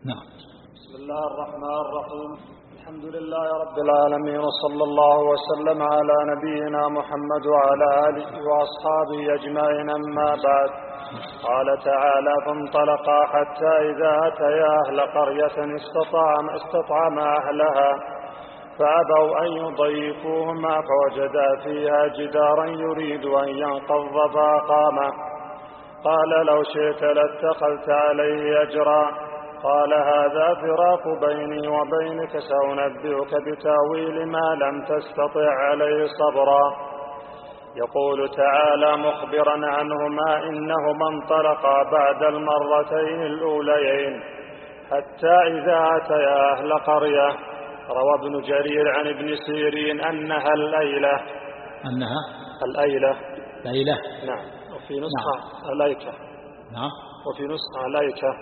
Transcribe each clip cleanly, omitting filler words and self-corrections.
نعم. بسم الله الرحمن الرحيم. الحمد لله رب العالمين، وصلى الله وسلم على نبينا محمد وعلى آله وأصحابه أجمعين، أما بعد. قال تعالى: فانطلقا حتى إذا أتيا أهل قرية استطعما أهلها فأبوا أن يضيفوهما فوجدا فيها جدارا يريد أن ينقض فأقامه. قال: لو شئت لاتخذت عليه أجرا. قال: هذا فراق بيني وبينك، سأنبئك بتأويل ما لم تستطع عليه صبرا. يقول تعالى مخبرا عنهما: إنهما انطلقا بعد المرتين الأوليين حتى إذا أتيا أهل قرية. روى ابن جرير عن ابن سيرين أنها الأيلة. نعم. وفي نسخة الأيكة. نعم. وفي نسخة الأيكة.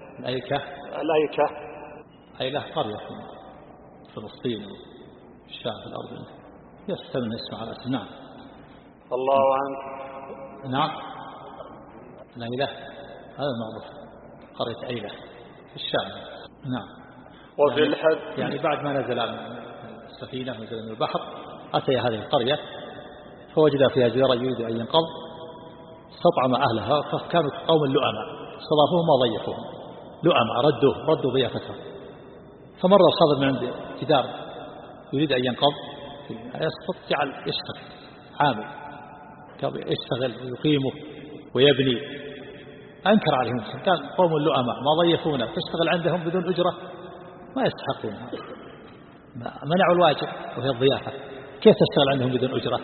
أيلة قرية في فلسطين في الشام في الأرض، يستمن اسمه على اسم. نعم. الله عنك. نعم. الأيلة هذا المعروف، قرية أيلة في الشام. نعم. وفي الحد يعني بعد ما نزل السفينة نزل من البحر أتي هذه القرية فوجد فيها جدارا يريد أن ينقض، استطعم أهلها فكانوا قوم لؤماء، استضافوهم وضيفوهم لؤماء، ردوا ضيافتهم. فمر الخضر من عند جدار يريد أن ينقض يسقط، جعل يشتغل عامل يشتغل ويقيمه ويبني. أنكر عليهم، كان قوم لؤماء ما ضيفونا، تشتغل عندهم بدون أجرة ما يستحقونها، منعوا الواجب وهي الضيافة، كيف تشتغل عندهم بدون أجرة؟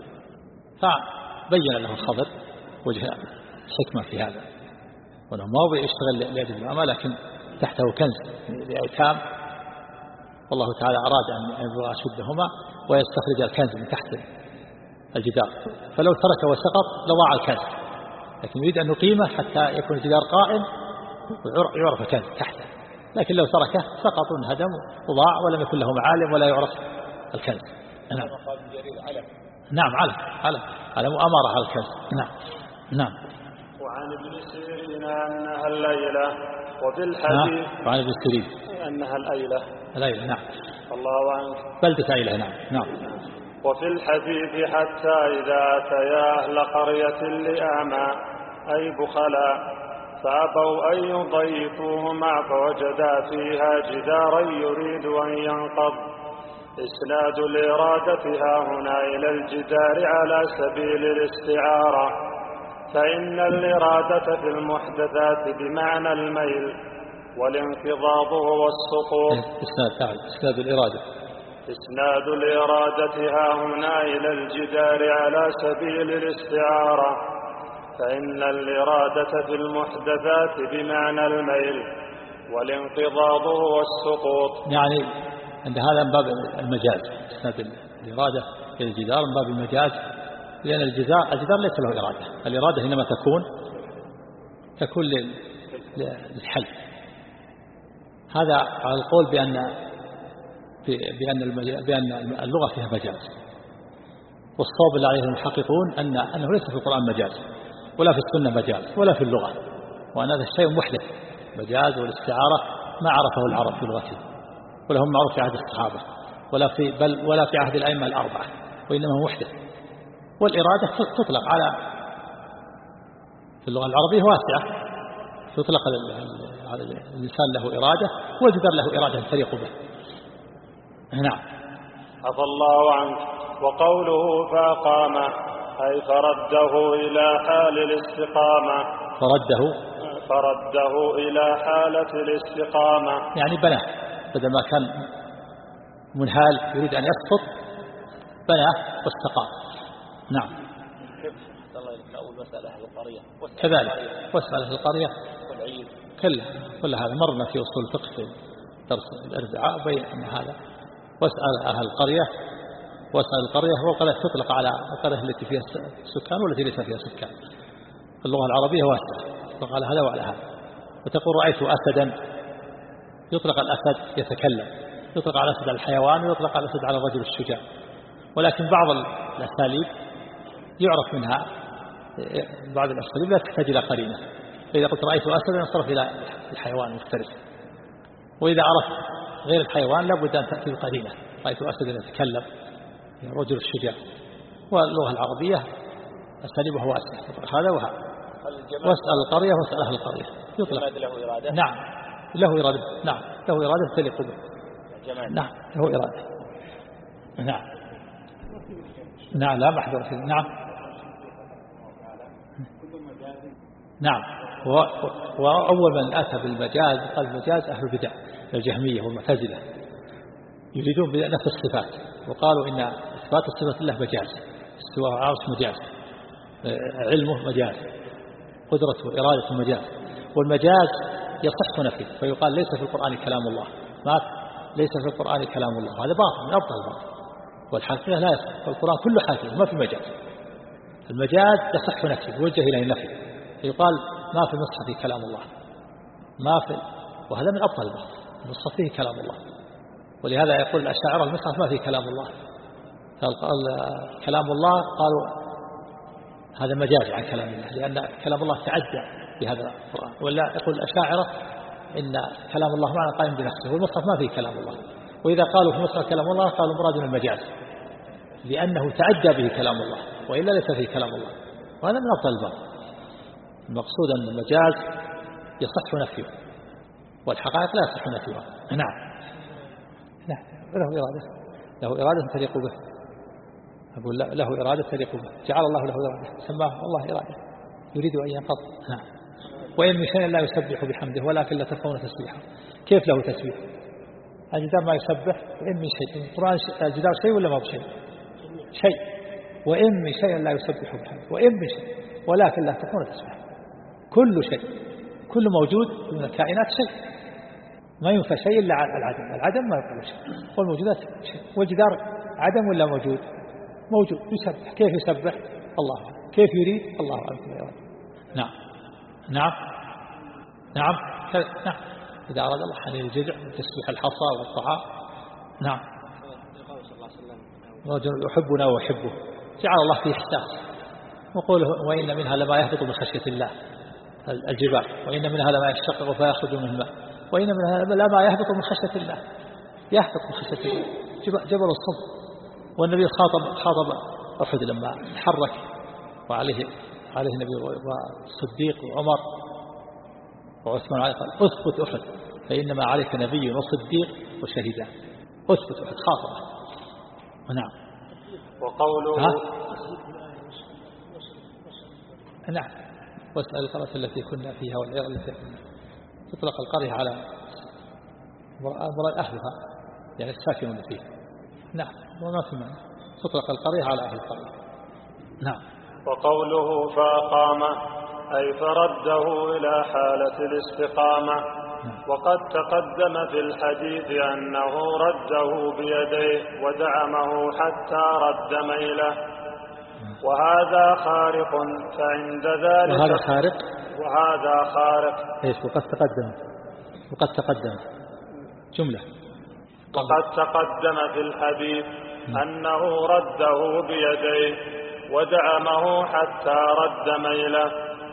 فبين له الخضر وجه الحكمة في هذا، وأنه ما هو يشتغل لأجل الأمة لكن تحته كنز لأيتام، والله تعالى أراد أن يبلغ أشدهما ويستخرج الكنز من تحت الجدار، فلو ترك وسقط لضاع الكنز، لكن يريد أن نقيمه حتى يكون الجدار قائم ويعرف الكنز تحته، لكن لو تركه سقط وانهدم وضاع ولم يكن له معالم ولا يعرف الكنز. نعم. نعم، علم وأمر على الكنز. نعم. وعن ابن سيرين أنها الليلة، وفي الحديث وعن ابن سيرين أنها الأيلة. نعم. الله عنك. بلدة أيلة. نعم. وفي الحديث حتى إذا أتيا أهل قرية لآمى أي بخلاء فأبوا أن يضيفوهما فوجدا فيها جدارا يريد أن ينقض. إسناد الإرادة هنا إلى الجدار على سبيل الاستعارة، فإن الإرادة في المحدثات بمعنى الميل، والانقضاض هو السقوط. إسناد الإرادة هنا إلى الجدار على سبيل الاستعارة، فإن الإرادة في المحدثات بمعنى الميل، والانقضاض هو السقوط. يعني عند هذا من باب المجاز، إسناد الإرادة إلى الجدار من باب المجاز، لأن الجدار ليس له إرادة، الإرادة إنما تكون للحل. هذا على القول بأن اللغة فيها مجاز، والصواب اللي عليه المحققون أنه ليس في القرآن مجاز، ولا في السنة مجاز، ولا في اللغة، وأن هذا الشيء محدث. مجاز والاستعارة ما عرفه العرب في لغتهم، ولا هم معروف في عهد الصحابة ولا في عهد الأئمة الأربعة، وإنما محدث. والإرادة تطلق على في اللغة العربية واسعة، تطلق على الإنسان له إرادة والجدار له إرادة تليق به. نعم. عفى الله عنك. وقوله فأقام أي فرده إلى حال الاستقامة. فرده إلى حالة الاستقامة، يعني بناه، بدل ما كان منهال يريد أن يسقط بناه واستقام. نعم. أول مسألة أهل القرية كذلك، واسأل أهل القرية كل هذا مرنا في أصول الفقه في درس الأربعاء، بين أن هذا واسأل أهل القرية والقرية تطلق على القرية التي فيها سكان والتي ليس فيها سكان. اللغة العربية واسعة، تطلق على هذا وعلى هذا. وتقول رأيت أسدا، يطلق الأسد يتكلم، يطلق على الأسد على الحيوان، ويطلق على الأسد على الرجل الشجاع. ولكن بعض الأساليب يعرف منها بعض الأساليب لا تحتاج إلى قرينة، فإذا قلت رأيت أسدا يصرف إلى الحيوان المفترس، وإذا عرفت غير الحيوان لابد أن تأتي بقرينة، رأيت أسد يتكلم رجل الشجاع. واللغة العربية أساليبها واسعة، هذا وهذا. واسأل القرية واسأل أهل القرية يطلق. له إرادة؟ نعم له إرادة، نعم له إرادة تليق به. نعم له إرادة. نعم نعم لا محذور فيه. نعم نعم. وأول من أتى بالمجاز قال المجاز أهل البدع الجهمية والمعتزلة، يريدون بنفس الصفات، وقالوا إن إثبات الصفات الله مجاز، استواء عرش مجاز، علمه مجاز، قدرته إرادته مجاز. والمجاز يصح نفيه، فيقال ليس في القرآن كلام الله، ما ليس في القرآن كلام الله، هذا باطل من أبطل الباطل. والحقيقة لا يصح، فالقرآن كله حقيقي ما في مجاز. المجاز يصح نفيه يوجه إليه النفي، فيقال ما في المصحف كلام الله، ما في، وهذا من أبطل الباطل. المصحف فيه كلام الله، ولهذا يقول الأشاعرة المصحف ما فيه كلام الله. كلام الله قالوا هذا مجاز عن كلام الله، لأن كلام الله تعدى بهذا القرآن. ولا يقول الأشاعرة إن كلام الله معنى قائم بنفسه، والمصحف ما فيه كلام الله. وإذا قالوا في المصحف كلام الله قالوا مراد من المجاز، لأنه تعدى به كلام الله، وإلا ليس فيه كلام الله، وهذا من أبطل الباطل. المقصود أن المجاز يصح نفيه، والحقائق لا يصح نفيها. نعم له إرادة تليق به. أقول له إرادة تليق به، جعل الله له إرادة، سماه الله إرادة يريد أن ينقض. نعم. وإن من شيء لا يسبح بحمده ولكن لا تفقهون تسبيحه. كيف له تسبيح؟ الجدار ما يسبح. وإن من شيء، القرآن الجدار شيء ولا ما بشيء؟ شيء. وإن من شيء لا يسبح بحمده، وإن من شيء ولكن لا تفقهون تسبيحه. كل شيء، كل موجود من الكائنات شيء، ما ينفى شيء إلا العدم. العدم ما يقبل شيء، والموجودات شيء. والجدار عدم ولا موجود؟ موجود، يسبح. كيف يسبح؟ الله أعلم. كيف يريد؟ الله أعلم. نعم نعم نعم نعم. إذا أراد الله حنين الجذع وتسبيح الحصى والطعام. نعم. رجل يحبنا ويحبه، جعل الله فيه إحساس. وقوله وإن منها لما يهبط من خشية الله، الجبال، وإن منها لما يشقق فيخرج من الماء، وإن منها لما يهبط من خشية الله، يهبط من خشية الله، جبل الصبر. والنبي خاطب أحد لما تحرك، وعليه النبي والصديق وعمر وعثمان عليه، قال أثبت أحد فإنما عليك نبي وصديق وشهيدان. أثبت أحد، خاطبه. ونعم. وقوله نعم. واسأل القرية التي كنا فيها والعير التي كنا. تطلق القرية على أهلها، يعني الساكنون فيها. نعم. وما في معنى، تطلق القرية على أهل القرية. نعم. وقوله فأقامه أي فرده إلى حالة الاستقامة. وقد تقدم في الحديث أنه رده بيديه ودعمه حتى رد ميله، وهذا خارق. فعند ذلك وهذا خارق، وهذا خارق. إيش؟ وقد تقدم جملة. وقد تقدم في الحديث أنه رده بيديه ودعمه حتى رد ميله،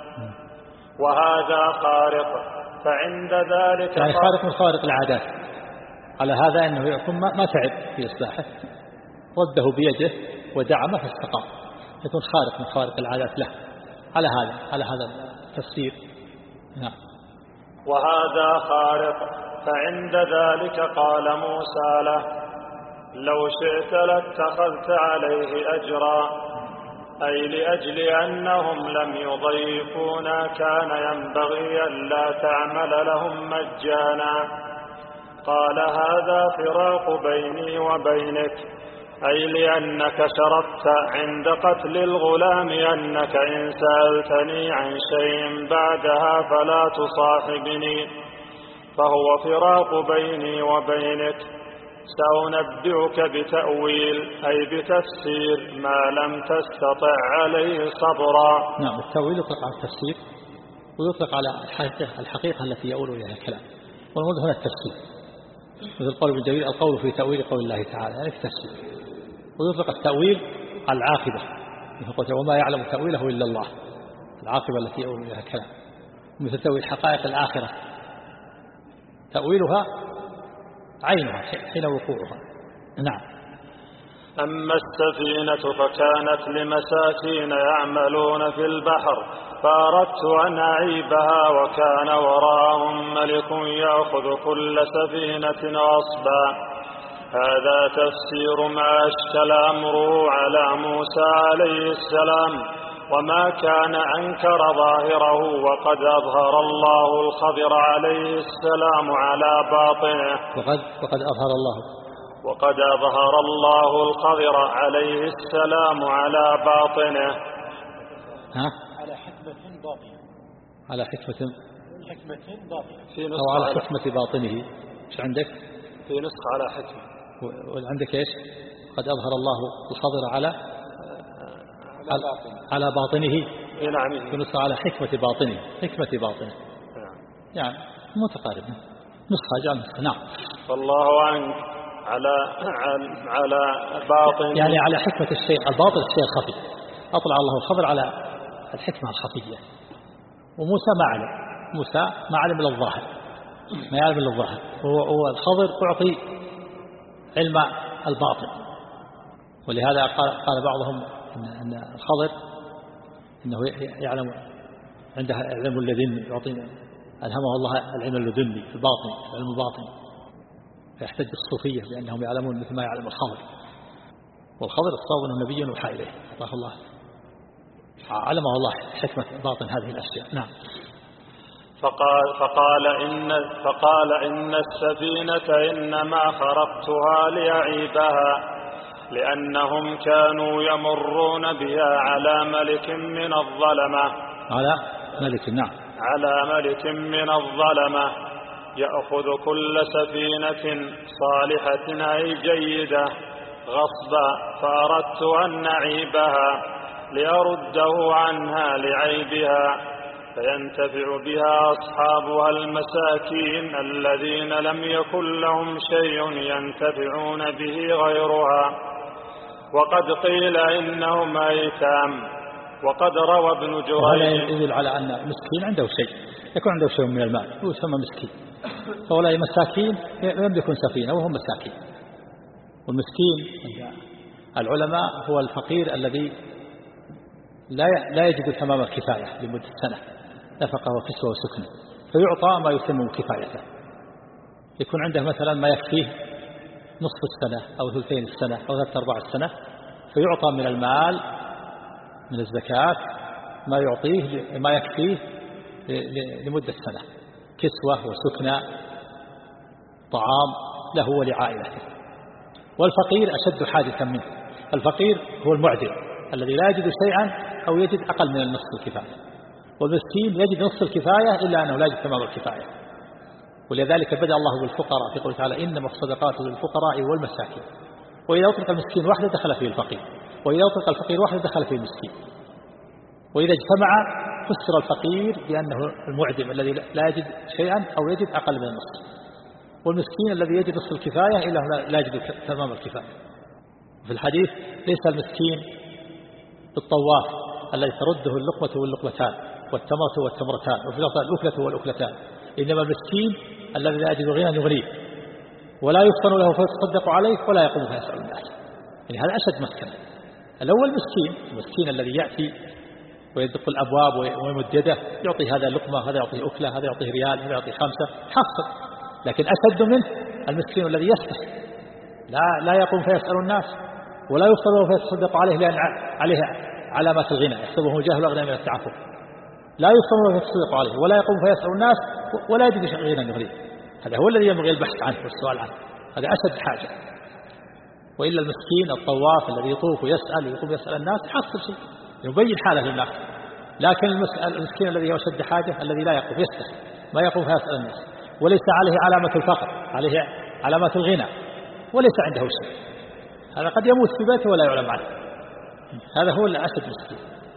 وهذا خارق. فعند ذلك يعني خارق من خوارق العادات. على هذا أنه يكون ما تعب في إصلاحه، رده بيده ودعمه فاستقام، يكون خارق من خوارق العادات له. على هذا التفسير. نعم. وهذا خارق. فعند ذلك قال موسى له لو شئت لاتخذت عليه أجرا، أي لأجل أنهم لم يضيفونا كان ينبغي ألا تعمل لهم مجانا. قال هذا فراق بيني وبينك، أي لأنك شرطت عند قتل الغلام أنك إن سألتني عن شيء بعدها فلا تصاحبني، فهو فراق بيني وبينك. سأنبئك بتأويل أي بتفسير ما لم تستطع عليه صبرا. نعم. التأويل يطلق على التفسير، ويطلق على الحقيقة التي يؤول إليها الكلام، والمراد هنا التفسير. مثل قول ابن جرير القول في تأويل قول الله تعالى، يعني في تفسير. ويطلق التأويل على العاقبة، مثل وما يعلم تأويله إلا الله، العاقبة التي يؤول إليها الكلام. مثل تأويل حقائق الآخرة، تأويلها عينها حين وقوعها. نعم. أما السفينة فكانت لمساكين يعملون في البحر فأردت أن أعيبها وكان وراءهم ملك يأخذ كل سفينة غصبا. هذا تفسير ما أشكل أمره على موسى عليه السلام وما كان أنكر ظاهره وقد أظهر الله الخضر عليه السلام على باطنه وقد أظهر الله الخضر عليه السلام على باطنه على حكمة باطنة على حكمة باطنة أو على حكمة باطنه. إيش عندك؟ في نسخ على حكمة. وعندك إيش؟ قد أظهر الله الخضر على باطنه. نعم. في نسخة على حكمة باطنه. يعني متقارب نسخة جاء نسخة. نعم. والله عنك على باطن يعني على حكمة الشيء الباطن الشيء الخفي. أطلع الله الخضر على الحكمة الخفية. وموسى ما علم من الظاهر ما يعلم من الظاهر. هو الخضر أعطي علم الباطن. ولهذا قال بعضهم أن الخضر إنه يعلم عنده علم اللدن يعطينا ألهمه الله العلم اللدني في الباطن علم الباطن. فيحتج الصوفية بأنهم يعلمون مثل ما يعلم الخضر. والخضر الصواب أنه نبي يوحى إليه أعطاه الله علمه الله حكمة باطن هذه الأشياء. نعم. فقال إن السفينة إنما خرقتها لأعيبها لأنهم كانوا يمرون بها على ملك من الظلمة. على ملك من الظلمة يأخذ كل سفينة صالحة أي جيدة غصبا فأردت أن نعيبها لأرده عنها لعيبها فينتفع بها أصحابها المساكين الذين لم يكن لهم شيء ينتفعون به غيرها. وقد قيل إنهم أيتام. وقد روى ابن جريج. وهذا يدل على أن مسكين عنده شيء يكون عنده شيء من المال هو يسمى مسكين. فهؤلاء مساكين لم يكن سفينة وهم مساكين. والمسكين العلماء هو الفقير الذي لا يجد تمام الكفاية لمدة سنة نفقة وكسوة وسكنة فيعطى ما يتم كفايته. يكون عنده مثلا ما يكفيه نصف السنة أو ثلثين السنة أو ثلاثة أرباع السنة فيعطى من المال من الزكاة ما يعطيه ما يكفيه لمدة سنة كسوة وسكنة طعام له ولعائلته. والفقير أشد حاجة منه. الفقير هو المعدم الذي لا يجد شيئا أو يجد أقل من النصف الكفاية. والمسكين يجد نصف الكفاية إلا أنه لا يجد تمام الكفاية. ولذلك بدأ الله بالفقراء في قوله تعالى إنما الصدقات للفقراء والمساكين. وإذا أطلق المسكين وحده دخل فيه الفقير وإذا أطلق الفقير وحده دخل فيه المسكين. وإذا اجتمع فسر الفقير بأنه المعدم الذي لا يجد شيئا أو يجد أقل من النصف. والمسكين الذي يجد نصف الكفاية إلا لا يجد تمام الكفاية. في الحديث ليس المسكين بالطواف الذي ترده اللقمة واللقمتان والتمرة والتمرتان وفي لفظ الأكلة والأكلتان. إنما المسكين الذي لا يجد غنى يغنيه ولا يفطن له فيتصدق عليه ولا يقوم فيسأل الناس. يعني هذا أشد مسكنة. الأول مسكين المسكين الذي يأتي ويدق الأبواب ويمد يده يعطي هذا لقمة هذا يعطيه أكلة هذا يعطيه ريال هذا يعطيه 5 حصل. لكن أشد منه المسكين الذي يسأل لا يقوم فيسأل الناس ولا يفطن له فيتصدق عليه لأن عليه علامات الغنى يحسبه جاهل أغنى من التعفف. لا يفطن له فيتصدق عليه ولا يقوم فيسأل الناس ولا يجد غنى يغنيه. هذا هو الذي ينبغي البحث عنه والسؤال عنه. هذا أشد حاجة. وإلا المسكين الطواف الذي يطوف ويسأل ويقوم يسأل الناس حصل شيء يبين حاله للناس. لكن المسكين الذي هو أشد حاجة الذي لا يقوم يسأل ما يقوم فيسأل الناس وليس عليه علامة الفقر عليه علامة الغنى وليس عنده شيء. هذا قد يموت في بيته ولا يعلم عنه. هذا هو الأشد مسكين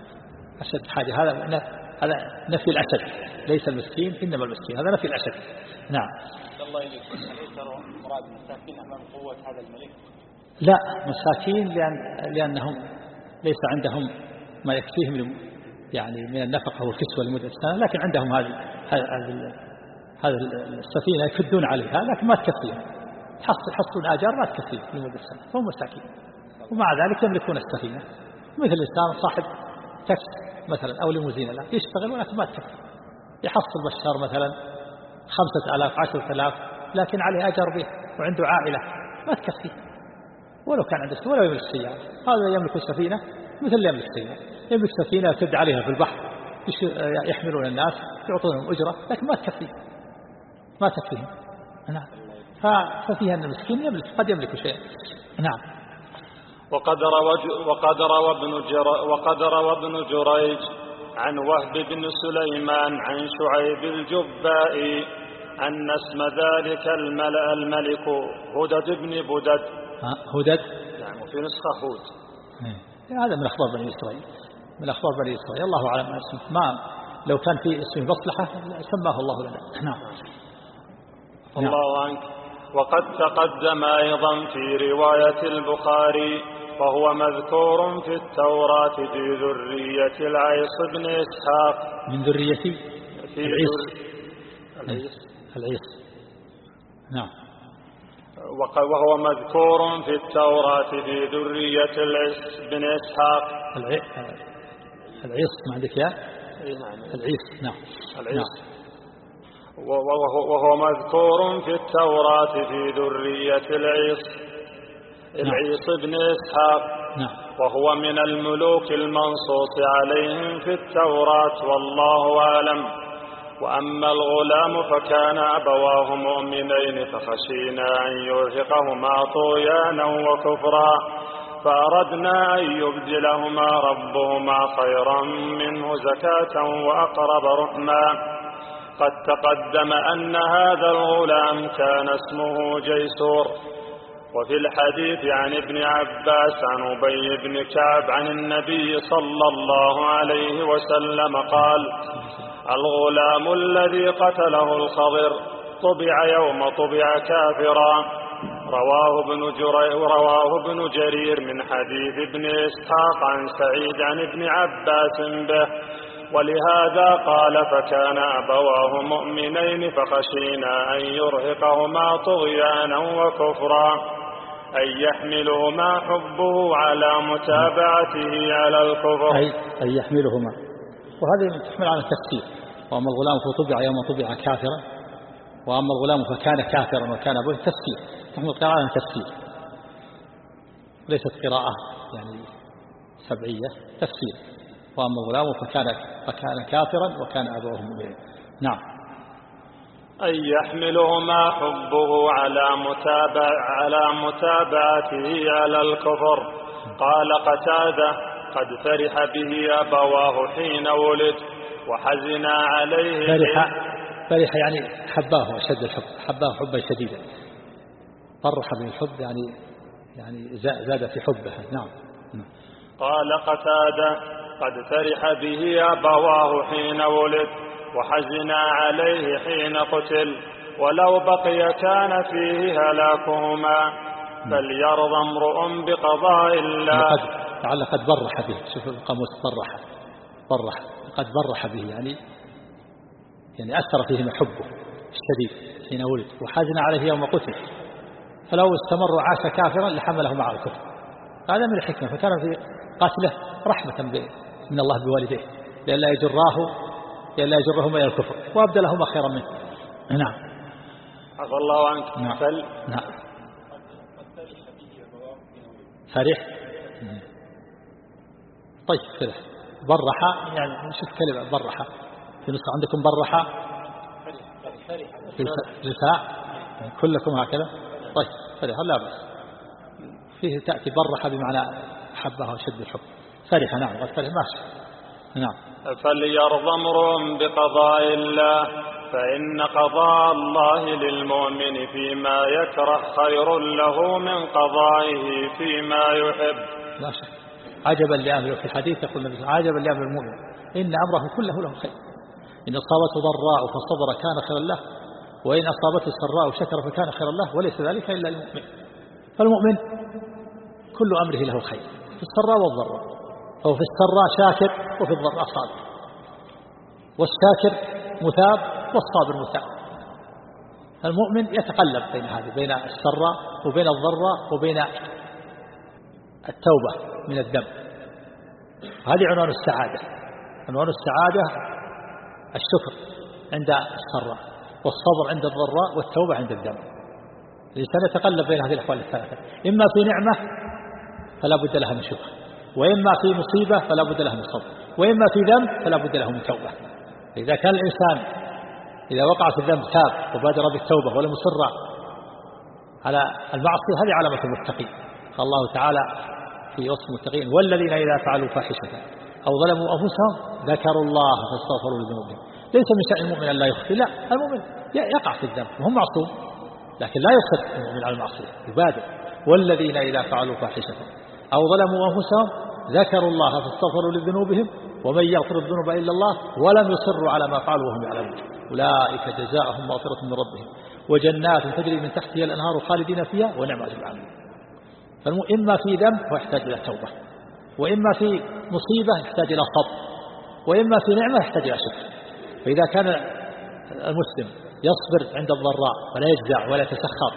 أشد حاجة. هذا نفي الأشد ليس المسكين إنما المسكين هذا نفي الأشد. نعم. الله إليك أليس مراد مساكين أمام قوة هذا الملك؟ لا مساكين لأنهم ليس عندهم ما يكفيهم يعني من النفقة والكسوة لمدة سنة لكن عندهم هذه السفينة يفدون عليها لكن ما تكفيهم يحصلون آجار ما تكفي لمدة سنة، هم مساكين، ومع ذلك يملكون السفينة. مثل إنسان صاحب تاكس مثلا أو ليموزين لا يشتغل ولكن ما تكفي، يحصل بالشهر مثلا 5,000 10,000 لكن عليه أجر به وعنده عائلة ما تكفي، ولو كان عنده ولا يملك سيارة. هذا يملك السفينة مثل اللي يملك سيارة، يملك سفينة يسد عليها في البحر، يحملون الناس يعطونهم أجرة لكن ما تكفيهم. نعم. ففيها أن المسكين يملك قد يملك شيء. نعم. وقد روى ابن جريج عن وهب بن سليمان عن شعيب الجبائي أن اسم ذلك الملك هدد بن بدد. هدد نعم. وفي نسخة هود. هذا من أخبار بني إسرائيل، الله أعلم ما اسمه، ما لو كان في اسم مصلحة سماه الله لنا. نعم. الله عنك. وقد تقدم أيضا في رواية البخاري وهو مذكور في التوراة في ذرية العيص بن إسحاق. من ذرية العيص. نعم. وهو مذكور في التوراة في ذرية العيص بن إسحاق. العيص ما عندك يا العيص. نعم. العيص. وهو مذكور في التوراة في ذرية العيص بن إسحاق. وهو من الملوك المنصوص عليهم في التوراة والله أعلم. وأما الغلام فكان أبواه مؤمنين فخشينا أن يرهقهما طغيانا وكفرا فأردنا أن يبدلهما ربهما خيرا منه زكاة وأقرب رحما. قد تقدم أن هذا الغلام كان اسمه جيسور. وفي الحديث عن ابن عباس عن أبي بن كعب عن النبي صلى الله عليه وسلم قال: الغلام الذي قتله الخضر طبع يوم طبع كافرا. رواه ابن جرير من حديث ابن إسحاق عن سعيد عن ابن عباس به. ولهذا قال: فكان أبواه مؤمنين فخشينا أن يرهقهما طغيانا وكفرا، أن يحملهما حبه على متابعته على الكفر. أن يحملهما، وهذه تحمل على التفسير. وأما الغلام فطبع يوم طبع كافرا، وأما الغلام فكان كافرا وكان أبوه، تفسير، تحمل قراءة على تفسير، ليست قراءة يعني سبعية، تفسير. وأما الغلام فكان كافرا وكان أبوه مؤمنين. نعم. أن يحملهما حبه على متابعته على الكفر. قال قتادة: قد فرح به أبواه حين ولد وحزنا عليه. فرح يعني حباه أشد الحب، حباه حبا شديدا، فرح بالحب يعني زاد في حبه. نعم. قال قتادة: قد فرح به أبواه حين ولد وحزنا عليه حين قتل، ولو بقي كان فيه هلاكهما، فليرضى امرؤ بقضاء الله. لعل قد برح به، شوف القاموس برح قد برح به يعني أثر فيهما حبه الشديد حين ولد، وحزن عليه يوم قتل، فلو استمر وعاش كافرا لحمله مع الكفر. هذا من الحكمة، فكان في قتله رحمة من الله بوالديه لئلا يجرهما إلى الكفر، وأبدلهما خيرا منه. نعم. عفى الله عنك. نعم. فرح. طيب فرح. برح يعني نشوف كلمة برح في نسخة عندكم، برح رثاء كلكم هكذا. طيب فرح لا بأس، فيه تأتي برح بمعنى حبها وشد الحب. فرح. نعم. قد فرح ماشي. نعم. فليرضى امرؤ بقضاء الله، فإن قضاء الله للمؤمن فيما يكره خير له من قضائه فيما يحب. لا شك. عجبا لأمر، في الحديث يقول النبي: عجبا لأمر المؤمن إن أمره كله له خير، إن أصابته ضراء فصبر كان خيرا له، وإن أصابته سراء شكر فكان خيرا له، وليس ذلك إلا المؤمن. فالمؤمن كل أمره له خير في السراء والضراء، فهو في السراء شاكر وفي الضراء صابر، والشاكر مثاب والصابر مثاب. المؤمن يتقلب بين هذه، بين السراء وبين الضراء وبين التوبة من الذنب. هذه عنوان السعادة. عنوان السعادة الشكر عند السراء، والصبر عند الضراء، والتوبة عند الذنب. الإنسان يتقلب بين هذه الأحوال الثلاثة، إما في نعمة فلا بد لها من شكر، وإما في مصيبة فلا بد لها من صبر، وإما في ذنب فلا بد له من توبة. إذا كان الإنسان إذا وقع في الذنب تاب وبادر بالتوبة ولم يصر على المعصية، هذه علامة المتقين. قال الله تعالى في وصف المتقين: والذين إذا فعلوا فاحشة أو ظلموا أنفسهم ذكروا الله فاستغفروا لذنوبهم. ليس من شأن المؤمن أن لا يخطئ، لا، المؤمن يقع في الذنب وهو معصوم، لكن لا يصر المؤمن على المعصية، يبادر. والذين إذا فعلوا فاحشة أو ظلموا أنفسهم ذكروا الله فاستغفروا لذنوبهم ومن يغفر الذنوب إلا الله ولم يصروا على ما فعلوا وهم يعلمون أولئك جزاؤهم مغفرة من ربهم وجنات تجري من تحتها الأنهار خالدين فيها ونعم أجر العاملين. فإما في ذنب ويحتاج إلى توبة، وإما في مصيبة يحتاج إلى صبر، وإما في نعمة يحتاج إلى شكر. فإذا كان المسلم يصبر عند الضراء ولا يجزع ولا يتسخر،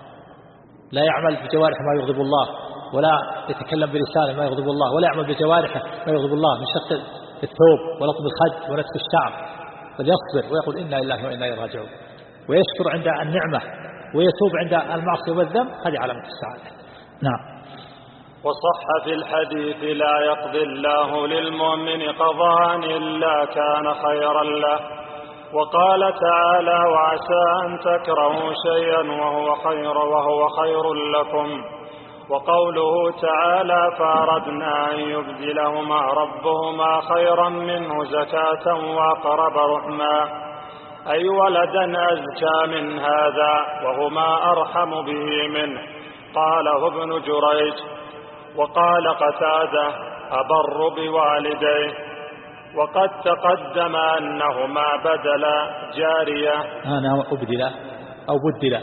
لا يعمل بجوارحه ما يغضب الله، ولا يتكلم بلسانه ما يغضب الله، ولا يعمل بجوارحه ما يغضب الله من شق الثوب ولطم الخد ونتف الشعر، بل يصبر ويقول إنا لله وإنا إليه راجعون، ويشكر عند النعمة ويتوب عند المعصية والذنب. هذه علامة السعادة. نعم. وصح في الحديث: لا يقضي الله للمؤمن قضاء إلا كان خيرا له. وقال تعالى: وعسى أن تكرهوا شيئا وهو خير لكم. وقوله تعالى: فأردنا أن يبدلهما ربهما خيرا منه زكاة وأقرب رحما، أي ولدا أزكى من هذا وهما أرحم به منه. قاله ابن جريج. وقال قتادة: أبر بوالديه. وقد تقدم أنهما بدلا جارية. أنا أبدلا أو بدلا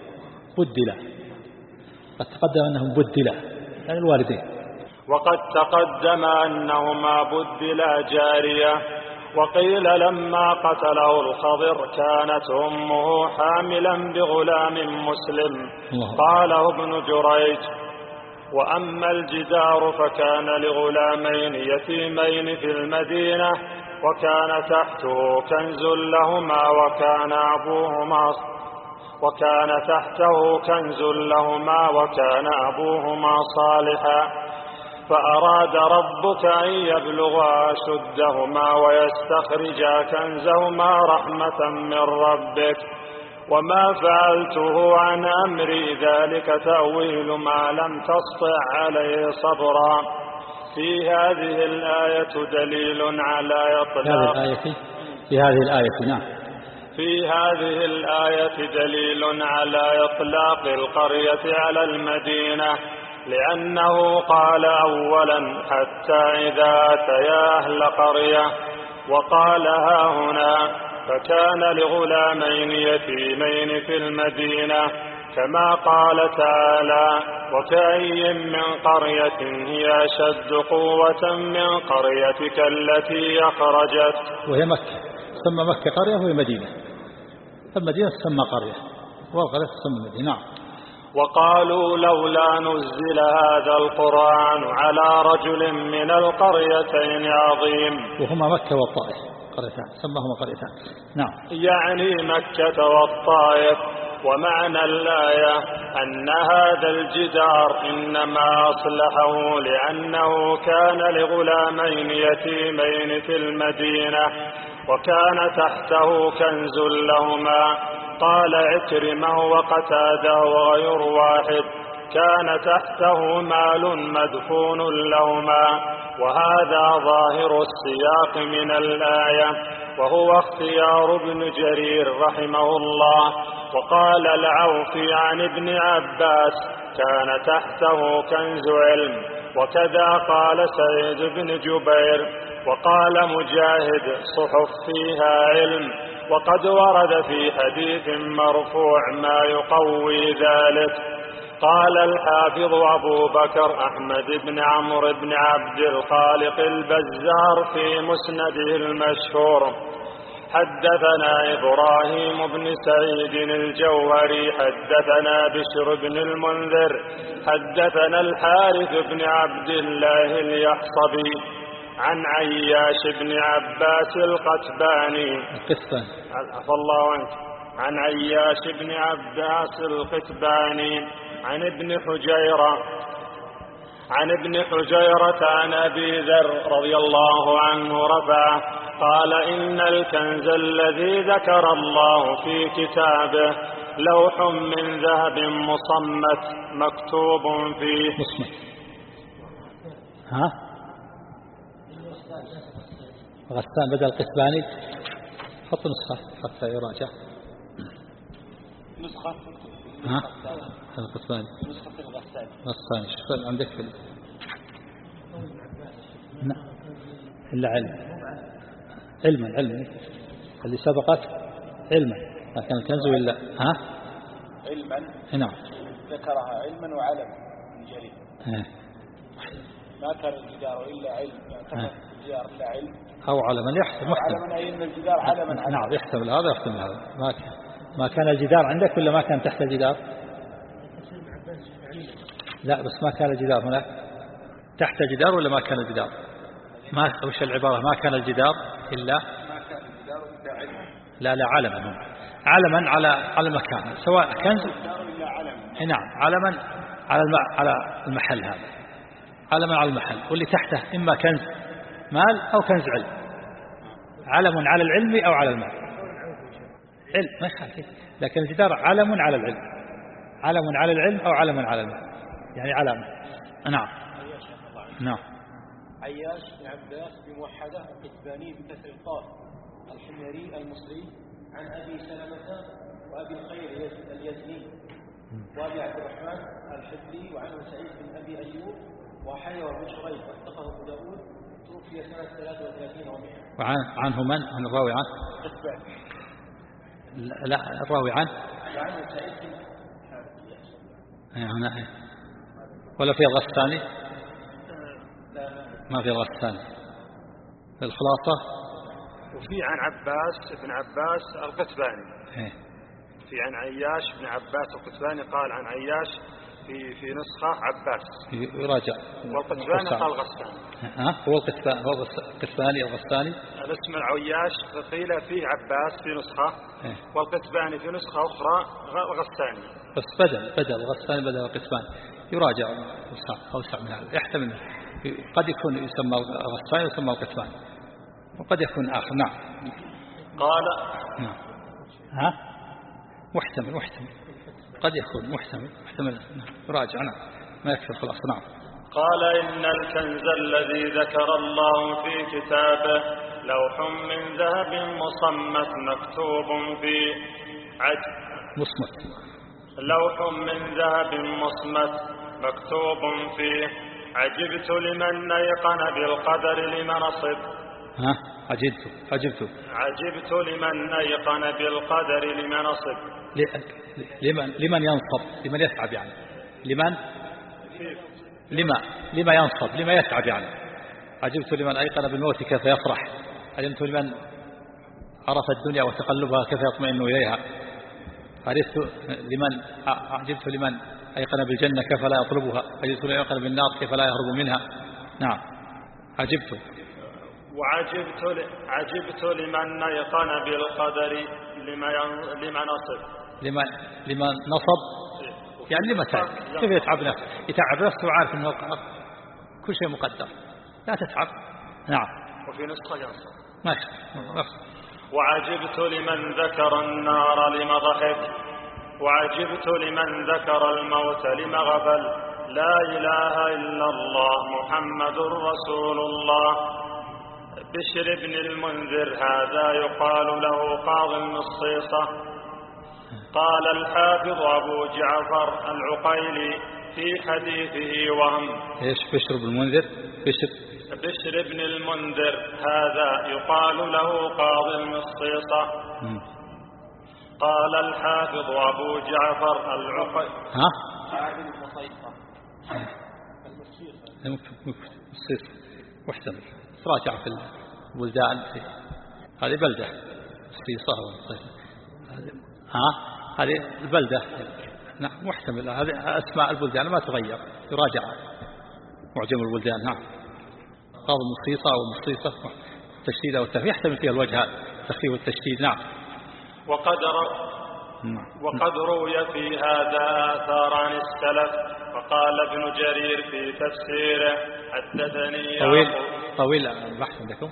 قد تقدم أنهم بدلا يعني الوالدين. وقد تقدم أنهما بدلا جارية. وقيل لما قتله الخضر كانت أمه حاملا بغلام مسلم. قاله ابن جريج. وأما الجدار فكان لغلامين يتيمين في المدينة وكان تحته كنز لهما وكان أبوهما صالحا، فأراد ربك أن يبلغا أشدهما ويستخرجا كنزهما رحمة من ربك، وما فعلته عن أمري ذلك تأويل ما لم تسطع عليه صبرا. في هذه الآية دليل على إطلاق في هذه الآية نعم. في هذه الآية دليل على إطلاق القرية على المدينة، لأنه قال أولا: حتى إذا أتيا أهل قرية، وقال ها هنا: فكان لغلامين يتيمين في المدينة، كما قال تعالى: وكأي من قرية هي أشد قوة من قريتك التي أخرجت. وهي مكة، تسمى مكة قرية وهي مدينة، فالمدينة تسمى قرية والقرية تسمى مدينة. وقالوا: لولا نزل هذا القرآن على رجل من القريتين عظيم. وهما مكة والطائف قريتان، سماهما قريتان. نعم. يعني مكة والطائف. ومعنى الآية أن هذا الجدار إنما أصلحه لأنه كان لغلامين يتيمين في المدينة وكان تحته كنز لهما. قال عكرمة وقتادة وغير واحد: كان تحته مال مدفون لهما. وهذا ظاهر السياق من الآية، وهو اختيار ابن جرير رحمه الله. وقال العوفي عن ابن عباس: كان تحته كنز علم. وكذا قال سعيد بن جبير. وقال مجاهد: صحف فيها علم. وقد ورد في حديث مرفوع ما يقوي ذلك. قال الحافظ أبو بكر أحمد بن عمرو بن عبد الخالق البزار في مسنده المشهور: حدثنا إبراهيم بن سعيد الجوهري حدثنا بشر بن المنذر حدثنا الحارث بن عبد الله اليحصبي عن عياش بن عباس القتباني عفى الله عنك عن عياش بن عباس القتباني عن ابن حجيرة عن أبي ذر رضي الله عنه رفعه قال إن الكنز الذي ذكر الله في كتابه لوح من ذهب مصمت مكتوب فيه غسان بدل القتباني حط نسخة حتى يراجع نسخة القتباني نسخة غسان شوف عندك في إلا علما اللي سبقت علما لكن الكنز ولا علما نعم ذكرها علما وعلما من جرير ما كان الجدار إلا علم يعني الجدار إلا علم أو علما يحتمل علما أي أن الجدار علما نعم يحتمل هذا يحتمل هذا ما كان الجدار عندك ولا ما كان تحت الجدار لا بس ما كان الجدار هناك تحت الجدار ولا ما كان الجدار وش العبارة ما كان الجدار إلا ما كان الجدار إلا علما لا علما على المكان سواء كنز نعم علما على المحل هذا علما على المحل واللي تحته إما كنز مال أو كنز علم علم على العلم أو على المال علم ما يخالف لكن الجدار علم على العلم علم على العلم أو علم على المال يعني علامة نعم عياش بن عباس بموحدة القتباني بكسر القاف الحميري المصري عن أبي سلمة وأبي الخير اليزني وأبي عبد الرحمن الحبلي وعنه سعيد بن أبي أيوب وحي وابن شريح واتقه أبو داود توفي سنة 33 و100 وعنه من الراوي عنه قتباني لا الراوي عنه وعنه سعيد بن هنا ولا في الغساني ما في الغساني الخلاصة وفي عن عباس بن عباس القتباني في عن عياش بن عباس القتباني قال عن عياش في نسخة عباس يراجع والقتباني قال غساني هو القتباني الغساني الاسم العياش قيل فيه عباس في نسخة والقتباني في نسخة أخرى غساني بس بدل الغساني بدل القتباني يراجع أوسع من هذا يحتمل قد يكون يسمى الغساني ويسمى القتباني وقد يكون آخر نعم قال نعم محتمل قد يكون محتمل راجع نعم ما يكفي خلاص نعم قال إن الكنز الذي ذكر الله في كتابه لوح من ذهب مصمت مكتوب فيه مصمت لوح من ذهب مصمت مكتوب فيه عجبت لمن أيقن بالقدر لمن نصب عجبت لمن أيقن بالقدر لمن نصب لمن ينصب لمن يتعب يعني لما ينصب لما يتعب يعني عجبت لمن أيقن بالموت كيف يفرح علمت لمن عرف الدنيا وتقلبها كيف يطمئن إليها عجبت لمن أيقن بالجنة كيف لا يطلبها عجبت لمن أيقن بالنار كيف لا يهرب منها نعم عجبت لمن أيقن بالقدر لما نصب لما نصب يعني لما تعب كيف يتعب نفسه وعارف أنه كل شيء مقدر لا تتعب نعم وفي نسخة ينصب ماشي وعجبت لمن ذكر النار لما ضحك وعجبت لمن ذكر الموت لما غفل لا إله إلا الله محمد رسول الله بشر بن المنذر هذا يقال له قاضي النصيصة قال الحافظ أبو جعفر العقيلي في حديثه وهم إيش بشر بن المنذر بشر بن المنذر هذا يقال له قاضي النصيصة قال الحافظ أبو جعفر العقيلي قاضي النصيصة النصيصة واحتمل راجع في البلدان هذه بلدة مصيصة هذه البلدة. نعم محتمل، هذه أسماء البلدان ما تغير، يراجع معجم البلدان. نعم قاض مصيصة أو مصيصة التشديد أو التخفيف يحتمل فيها الوجه التخفيف والتشديد. نعم. وقد روي في هذا آثار عن السلف. وقال ابن جرير في تفسيره حدثني طويل البحث عندكم.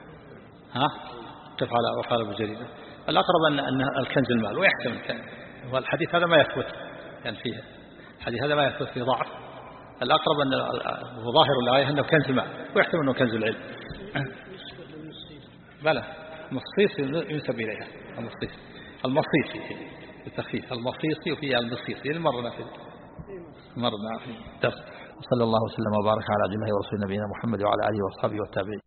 قف على وقال ابن جرير. الأقرب أن الكنز المال، ويحتمل والحديث هذا ما يثبت يعني فيه الحديث هذا ما يثبت في ضعف. الأقرب أن ظاهر الآية أنه كنز المال، ويحتمل أنه كنز العلم. بلى مصيص ينسب إليها المصيصي بالتخفيف، المصيصي وفيها المصيصي اللي مرنا في درس. صلى الله وسلم وبارك على عبد الله ورسول نبينا محمد وعلى آله وأصحابه والتابعين.